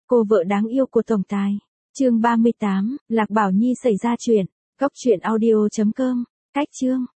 Cô vợ đáng yêu của tổng tài. Chương 38, Lạc Bảo Nhi xảy ra chuyện. Góc truyện audio.com. Cách chương.